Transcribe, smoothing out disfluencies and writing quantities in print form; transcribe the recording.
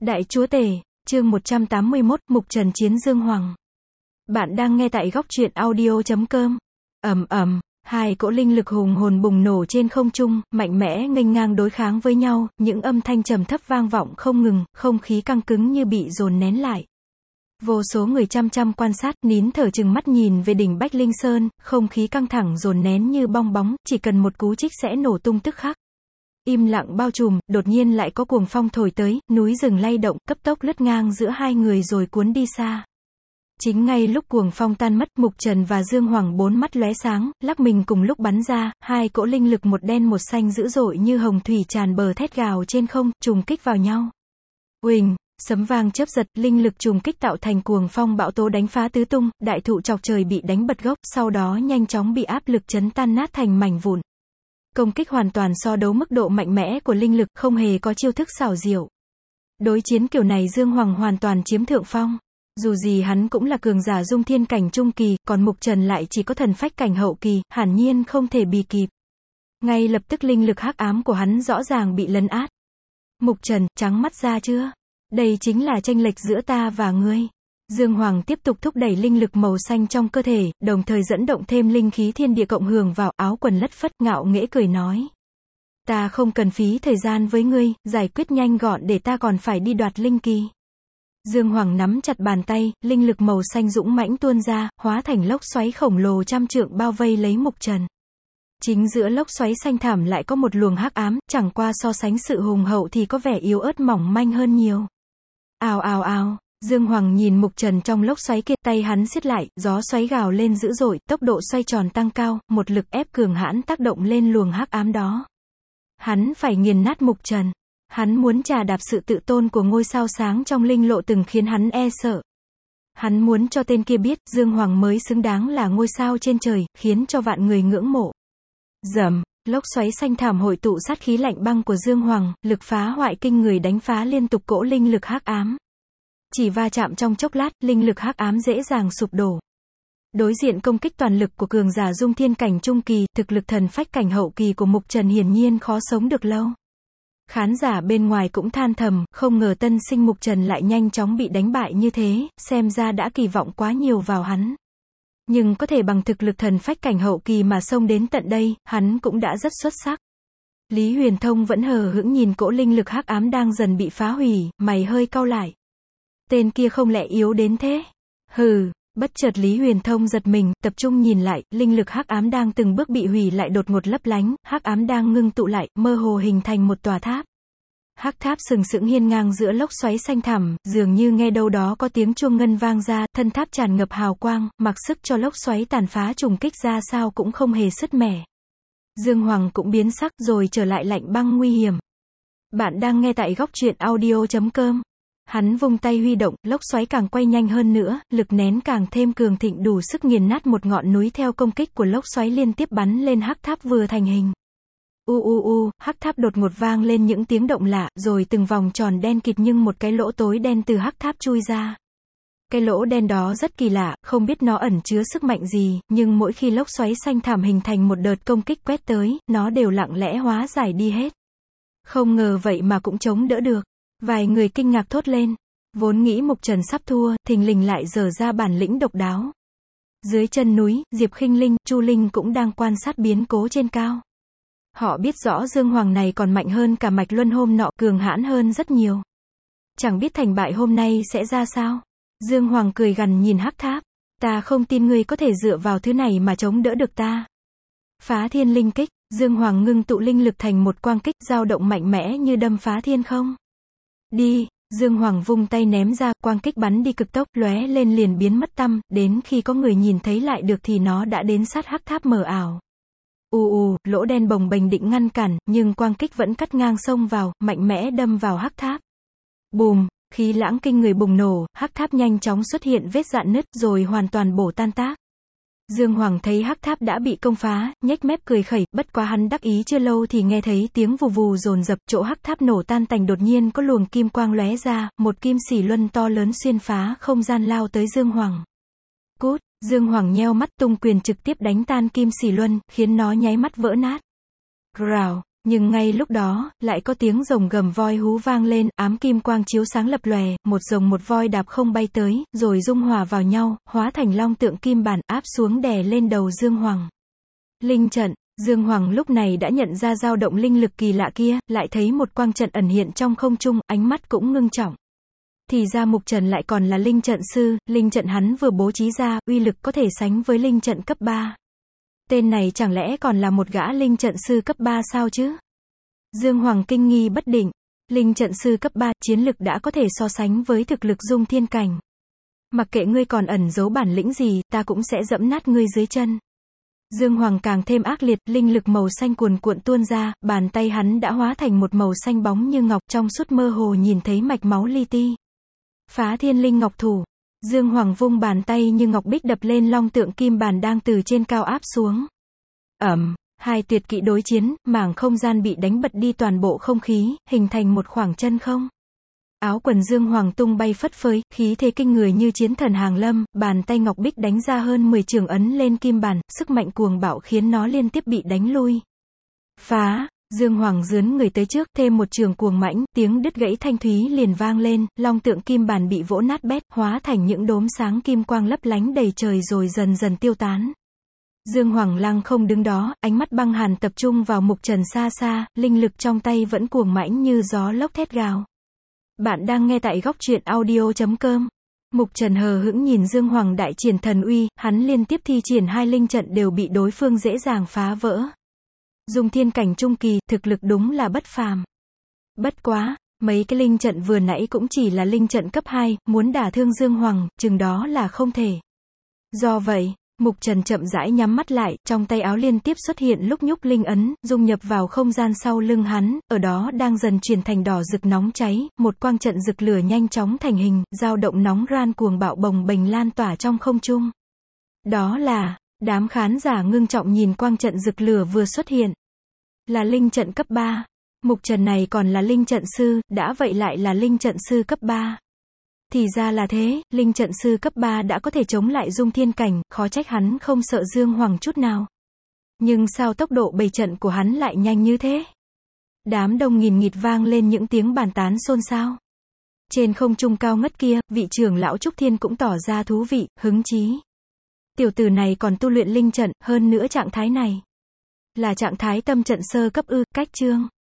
Đại Chúa Tể, chương 181, Mục Trần chiến Dương Hoàng. Bạn đang nghe tại góc truyện audio.com. Hai cỗ linh lực hùng hồn bùng nổ trên không trung, mạnh mẽ nghênh ngang đối kháng với nhau, những âm thanh trầm thấp vang vọng không ngừng, không khí căng cứng như bị dồn nén lại. Vô số người chăm chăm quan sát, nín thở chừng mắt nhìn về đỉnh Bách Linh Sơn, không khí căng thẳng dồn nén như bong bóng, chỉ cần một cú chích sẽ nổ tung tức khắc. Im lặng bao trùm, đột nhiên lại có cuồng phong thổi tới, núi rừng lay động, cấp tốc lướt ngang giữa hai người rồi cuốn đi xa. Chính ngay lúc cuồng phong tan mất, Mục Trần và Dương Hoàng bốn mắt lóe sáng, lắc mình cùng lúc bắn ra, hai cỗ linh lực một đen một xanh dữ dội như hồng thủy tràn bờ thét gào trên không, trùng kích vào nhau. Uỳnh, sấm vang chớp giật, linh lực trùng kích tạo thành cuồng phong bão tố đánh phá tứ tung, đại thụ chọc trời bị đánh bật gốc, sau đó nhanh chóng bị áp lực chấn tan nát thành mảnh vụn. Công kích hoàn toàn so đấu mức độ mạnh mẽ của linh lực, không hề có chiêu thức xảo diệu. Đối chiến kiểu này Dương Hoàng hoàn toàn chiếm thượng phong. Dù gì hắn cũng là cường giả dung thiên cảnh trung kỳ, còn Mục Trần lại chỉ có thần phách cảnh hậu kỳ, hiển nhiên không thể bì kịp. Ngay lập tức linh lực hắc ám của hắn rõ ràng bị lấn át. Mục Trần, trắng mắt ra chưa? Đây chính là chênh lệch giữa ta và ngươi. Dương Hoàng tiếp tục thúc đẩy linh lực màu xanh trong cơ thể, đồng thời dẫn động thêm linh khí thiên địa cộng hưởng vào, áo quần lất phất, ngạo nghễ cười nói. Ta không cần phí thời gian với ngươi, giải quyết nhanh gọn để ta còn phải đi đoạt linh kỳ. Dương Hoàng nắm chặt bàn tay, linh lực màu xanh dũng mãnh tuôn ra, hóa thành lốc xoáy khổng lồ trăm trượng bao vây lấy Mục Trần. Chính giữa lốc xoáy xanh thảm lại có một luồng hắc ám, chẳng qua so sánh sự hùng hậu thì có vẻ yếu ớt mỏng manh hơn nhiều. Ào ào ào. Dương Hoàng nhìn Mục Trần trong lốc xoáy kia, tay hắn siết lại, gió xoáy gào lên dữ dội, tốc độ xoay tròn tăng cao, một lực ép cường hãn tác động lên luồng hắc ám đó. Hắn phải nghiền nát Mục Trần. Hắn muốn trà đạp sự tự tôn của ngôi sao sáng trong linh lộ từng khiến hắn e sợ. Hắn muốn cho tên kia biết, Dương Hoàng mới xứng đáng là ngôi sao trên trời, khiến cho vạn người ngưỡng mộ. Rầm, lốc xoáy xanh thảm hội tụ sát khí lạnh băng của Dương Hoàng, lực phá hoại kinh người đánh phá liên tục cỗ linh lực hắc ám. Chỉ va chạm trong chốc lát, linh lực hắc ám dễ dàng sụp đổ. Đối diện công kích toàn lực của cường giả dung thiên cảnh trung kỳ, thực lực thần phách cảnh hậu kỳ của Mục Trần hiển nhiên khó sống được lâu. Khán giả bên ngoài cũng than thầm, không ngờ tân sinh Mục Trần lại nhanh chóng bị đánh bại như thế, xem ra đã kỳ vọng quá nhiều vào hắn. Nhưng có thể bằng thực lực thần phách cảnh hậu kỳ mà xông đến tận đây, hắn cũng đã rất xuất sắc. Lý Huyền Thông vẫn hờ hững nhìn cỗ linh lực hắc ám đang dần bị phá hủy, mày hơi cau lại. Tên kia không lẽ yếu đến thế? Hừ, bất chợt Lý Huyền Thông giật mình, tập trung nhìn lại, linh lực hắc ám đang từng bước bị hủy lại đột ngột lấp lánh, hắc ám đang ngưng tụ lại, mơ hồ hình thành một tòa tháp. Hắc tháp sừng sững hiên ngang giữa lốc xoáy xanh thẳm, dường như nghe đâu đó có tiếng chuông ngân vang ra, thân tháp tràn ngập hào quang, mặc sức cho lốc xoáy tàn phá trùng kích ra sao cũng không hề sứt mẻ. Dương Hoàng cũng biến sắc rồi trở lại lạnh băng nguy hiểm. Bạn đang nghe tại góc truyện audio.com. Hắn vung tay huy động, lốc xoáy càng quay nhanh hơn nữa, lực nén càng thêm cường thịnh đủ sức nghiền nát một ngọn núi theo công kích của lốc xoáy liên tiếp bắn lên hắc tháp vừa thành hình. Hắc tháp đột ngột vang lên những tiếng động lạ, rồi từng vòng tròn đen kịt nhưng một cái lỗ tối đen từ hắc tháp chui ra. Cái lỗ đen đó rất kỳ lạ, không biết nó ẩn chứa sức mạnh gì, nhưng mỗi khi lốc xoáy xanh thảm hình thành một đợt công kích quét tới, nó đều lặng lẽ hóa giải đi hết. Không ngờ vậy mà cũng chống đỡ được. Vài người kinh ngạc thốt lên. Vốn nghĩ Mục Trần sắp thua, thình lình lại giở ra bản lĩnh độc đáo. Dưới chân núi, Diệp Khinh Linh, Chu Linh cũng đang quan sát biến cố trên cao. Họ biết rõ Dương Hoàng này còn mạnh hơn cả Mạch Luân hôm nọ, cường hãn hơn rất nhiều. Chẳng biết thành bại hôm nay sẽ ra sao. Dương Hoàng cười gằn nhìn hắc tháp. Ta không tin ngươi có thể dựa vào thứ này mà chống đỡ được ta. Phá thiên linh kích. Dương Hoàng ngưng tụ linh lực thành một quang kích dao động mạnh mẽ như đâm phá thiên không. Đi, Dương Hoàng vung tay ném ra, quang kích bắn đi cực tốc, lóe lên liền biến mất tăm, đến khi có người nhìn thấy lại được thì nó đã đến sát hắc tháp mờ ảo. Lỗ đen bồng bềnh định ngăn cản, nhưng quang kích vẫn cắt ngang xông vào, mạnh mẽ đâm vào hắc tháp. Bùm, khí lãng kinh người bùng nổ, hắc tháp nhanh chóng xuất hiện vết rạn nứt rồi hoàn toàn bổ tan tác. Dương Hoàng thấy hắc tháp đã bị công phá, nhếch mép cười khẩy, bất quá hắn đắc ý chưa lâu thì nghe thấy tiếng vù vù dồn dập, chỗ hắc tháp nổ tan tành đột nhiên có luồng kim quang lóe ra, một kim xỉ luân to lớn xuyên phá không gian lao tới Dương Hoàng. Cút, Dương Hoàng nheo mắt tung quyền trực tiếp đánh tan kim xỉ luân, khiến nó nháy mắt vỡ nát. Rào, Nhưng ngay lúc đó, lại có tiếng rồng gầm voi hú vang lên, ám kim quang chiếu sáng lập lòe, một rồng một voi đạp không bay tới, rồi dung hòa vào nhau, hóa thành long tượng kim bản, áp xuống đè lên đầu Dương Hoàng. Linh trận, Dương Hoàng lúc này đã nhận ra dao động linh lực kỳ lạ kia, lại thấy một quang trận ẩn hiện trong không trung, ánh mắt cũng ngưng trọng. Thì ra Mục Trần lại còn là linh trận sư, linh trận hắn vừa bố trí ra, uy lực có thể sánh với linh trận cấp 3. Tên này chẳng lẽ còn là một gã linh trận sư cấp 3 sao chứ? Dương Hoàng kinh nghi bất định. Linh trận sư cấp 3, chiến lực đã có thể so sánh với thực lực dung thiên cảnh. Mặc kệ ngươi còn ẩn giấu bản lĩnh gì, ta cũng sẽ dẫm nát ngươi dưới chân. Dương Hoàng càng thêm ác liệt, linh lực màu xanh cuồn cuộn tuôn ra, bàn tay hắn đã hóa thành một màu xanh bóng như ngọc, trong suốt mơ hồ nhìn thấy mạch máu li ti. Phá thiên linh ngọc thủ. Dương Hoàng vung bàn tay như ngọc bích đập lên long tượng kim bản đang từ trên cao áp xuống. Hai tuyệt kỹ đối chiến, mảng không gian bị đánh bật đi toàn bộ không khí, hình thành một khoảng chân không. Áo quần Dương Hoàng tung bay phất phới, khí thế kinh người như chiến thần hàng lâm, bàn tay ngọc bích đánh ra hơn 10 trường ấn lên kim bản, sức mạnh cuồng bạo khiến nó liên tiếp bị đánh lui. Phá! Dương Hoàng dướn người tới trước, thêm một trường cuồng mãnh, tiếng đứt gãy thanh thúy liền vang lên, long tượng kim bản bị vỗ nát bét, hóa thành những đốm sáng kim quang lấp lánh đầy trời rồi dần dần tiêu tán. Dương Hoàng lăng không đứng đó, ánh mắt băng hàn tập trung vào Mục Trần xa xa, linh lực trong tay vẫn cuồng mãnh như gió lốc thét gào. Bạn đang nghe tại góc truyện audio.com. Mục Trần hờ hững nhìn Dương Hoàng đại triển thần uy, hắn liên tiếp thi triển hai linh trận đều bị đối phương dễ dàng phá vỡ. Dung thiên cảnh trung kỳ, thực lực đúng là bất phàm. Bất quá, mấy cái linh trận vừa nãy cũng chỉ là linh trận cấp 2, muốn đả thương Dương Hoàng, chừng đó là không thể. Do vậy, Mục Trần chậm rãi nhắm mắt lại, trong tay áo liên tiếp xuất hiện lúc nhúc linh ấn, dung nhập vào không gian sau lưng hắn, ở đó đang dần chuyển thành đỏ rực nóng cháy, một quang trận rực lửa nhanh chóng thành hình, dao động nóng ran cuồng bạo bồng bềnh lan tỏa trong không trung. Đó là, đám khán giả ngưng trọng nhìn quang trận rực lửa vừa xuất hiện. Là linh trận cấp 3. Mục Trần này còn là linh trận sư, đã vậy lại là linh trận sư cấp 3. Thì ra là thế, linh trận sư cấp 3 đã có thể chống lại dung thiên cảnh, khó trách hắn không sợ Dương Hoàng chút nào. Nhưng sao tốc độ bày trận của hắn lại nhanh như thế? Đám đông nghìn nghịt vang lên những tiếng bàn tán xôn xao. Trên không trung cao ngất kia, vị trưởng lão Trúc Thiên cũng tỏ ra thú vị, hứng chí. Tiểu tử này còn tu luyện linh trận, hơn nữa trạng thái này là trạng thái tâm trận sơ cấp ư, cách chương.